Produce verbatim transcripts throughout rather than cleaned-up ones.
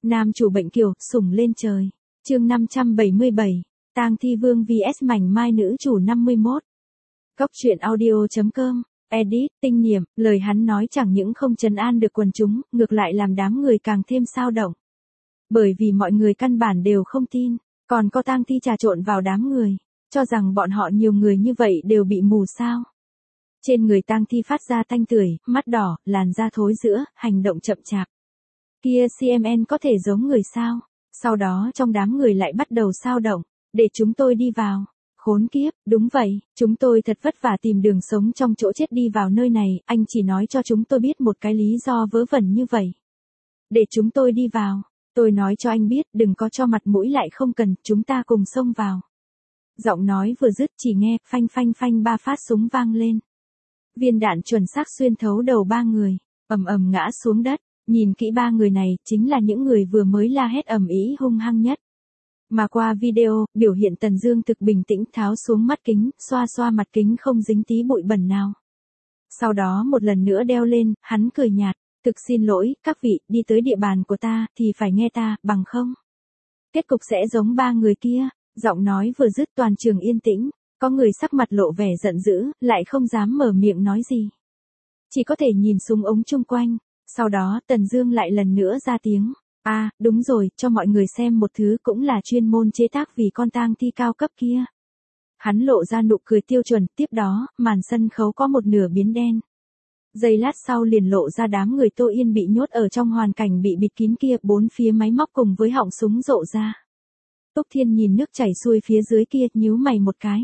Nam chủ bệnh kiều, sủng lên trời. Chương năm trăm bảy mươi bảy, Tang Thi Vương vs Mảnh Mai nữ chủ năm mươi mốt. Cốc truyện audio chấm com, edit, tinh niệm, lời hắn nói chẳng những không trấn an được quần chúng, ngược lại làm đám người càng thêm xao động. Bởi vì mọi người căn bản đều không tin, còn có tang thi trà trộn vào đám người, cho rằng bọn họ nhiều người như vậy đều bị mù sao. Trên người tang thi phát ra tanh tưởi, mắt đỏ, làn da thối rữa, hành động chậm chạp. Kia xê em en có thể giống người sao? Sau đó trong đám người lại bắt đầu xao động, để chúng tôi đi vào. Khốn kiếp, đúng vậy, chúng tôi thật vất vả tìm đường sống trong chỗ chết đi vào nơi này, anh chỉ nói cho chúng tôi biết một cái lý do vớ vẩn như vậy. Để chúng tôi đi vào, tôi nói cho anh biết, đừng có cho mặt mũi lại không cần, chúng ta cùng xông vào. Giọng nói vừa dứt chỉ nghe, phanh phanh phanh ba phát súng vang lên. Viên đạn chuẩn xác xuyên thấu đầu ba người, ầm ầm ngã xuống đất, nhìn kỹ ba người này, chính là những người vừa mới la hét ầm ĩ hung hăng nhất. Mà qua video, biểu hiện Tần Dương thực bình tĩnh tháo xuống mắt kính, xoa xoa mặt kính không dính tí bụi bẩn nào. Sau đó một lần nữa đeo lên, hắn cười nhạt, thực xin lỗi, các vị, đi tới địa bàn của ta, thì phải nghe ta, bằng không. Kết cục sẽ giống ba người kia, giọng nói vừa dứt toàn trường yên tĩnh, có người sắc mặt lộ vẻ giận dữ, lại không dám mở miệng nói gì. Chỉ có thể nhìn súng ống chung quanh, sau đó Tần Dương lại lần nữa ra tiếng. À, đúng rồi, cho mọi người xem một thứ cũng là chuyên môn chế tác vì con tang thi cao cấp kia. Hắn lộ ra nụ cười tiêu chuẩn, tiếp đó, màn sân khấu có một nửa biến đen. Giây lát sau liền lộ ra đám người Tô Yên bị nhốt ở trong hoàn cảnh bị bịt kín kia, bốn phía máy móc cùng với họng súng rộ ra. Túc Thiên nhìn nước chảy xuôi phía dưới kia, nhíu mày một cái.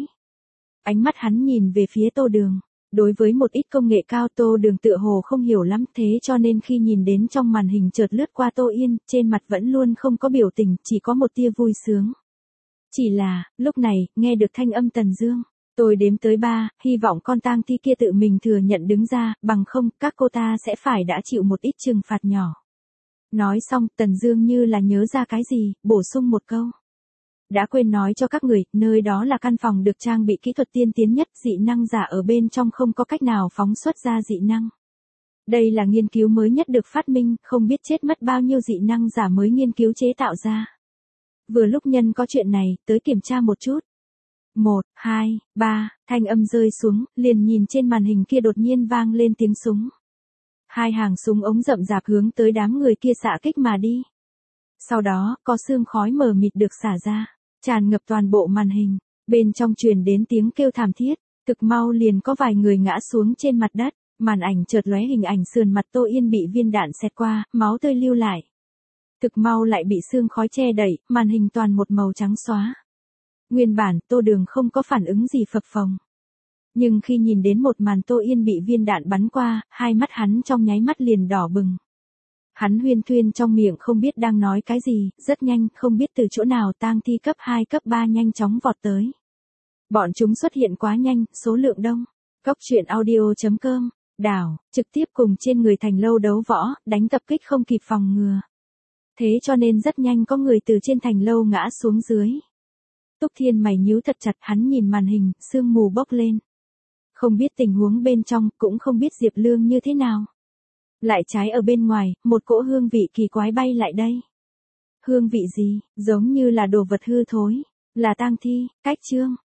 Ánh mắt hắn nhìn về phía Tô Đường. Đối với một ít công nghệ cao Tô Đường tựa hồ không hiểu lắm, thế cho nên khi nhìn đến trong màn hình chợt lướt qua Tô Yên, trên mặt vẫn luôn không có biểu tình, chỉ có một tia vui sướng. Chỉ là, lúc này, nghe được thanh âm Tần Dương, tôi đếm tới ba, hy vọng con tang thi kia tự mình thừa nhận đứng ra, bằng không, các cô ta sẽ phải đã chịu một ít trừng phạt nhỏ. Nói xong, Tần Dương như là nhớ ra cái gì, bổ sung một câu. Đã quên nói cho các người, nơi đó là căn phòng được trang bị kỹ thuật tiên tiến nhất, dị năng giả ở bên trong không có cách nào phóng xuất ra dị năng. Đây là nghiên cứu mới nhất được phát minh, không biết chết mất bao nhiêu dị năng giả mới nghiên cứu chế tạo ra. Vừa lúc nhân có chuyện này, tới kiểm tra một chút. Một, hai, ba, thanh âm rơi xuống, liền nhìn trên màn hình kia đột nhiên vang lên tiếng súng. Hai hàng súng ống rậm rạp hướng tới đám người kia xạ kích mà đi. Sau đó, có sương khói mờ mịt được xả ra, tràn ngập toàn bộ màn hình, bên trong truyền đến tiếng kêu thảm thiết, thực mau liền có vài người ngã xuống trên mặt đất, màn ảnh chợt lóe hình ảnh sườn mặt Tô Yên bị viên đạn xẹt qua, máu tươi lưu lại. Thực mau lại bị sương khói che đậy, màn hình toàn một màu trắng xóa. Nguyên bản, Tô Đường không có phản ứng gì phập phồng. Nhưng khi nhìn đến một màn Tô Yên bị viên đạn bắn qua, hai mắt hắn trong nháy mắt liền đỏ bừng. Hắn huyên thuyên trong miệng không biết đang nói cái gì, rất nhanh, không biết từ chỗ nào tang thi cấp hai cấp ba nhanh chóng vọt tới. Bọn chúng xuất hiện quá nhanh, số lượng đông. Cốc truyện audio chấm com, đảo, trực tiếp cùng trên người thành lâu đấu võ, đánh tập kích không kịp phòng ngừa. Thế cho nên rất nhanh có người từ trên thành lâu ngã xuống dưới. Túc Thiên mày nhíu thật chặt, hắn nhìn màn hình, sương mù bốc lên. Không biết tình huống bên trong, cũng không biết Diệp Lương như thế nào. Lại trái ở bên ngoài, một cỗ hương vị kỳ quái bay lại đây. Hương vị gì, giống như là đồ vật hư thối, là tang thi, cách chương,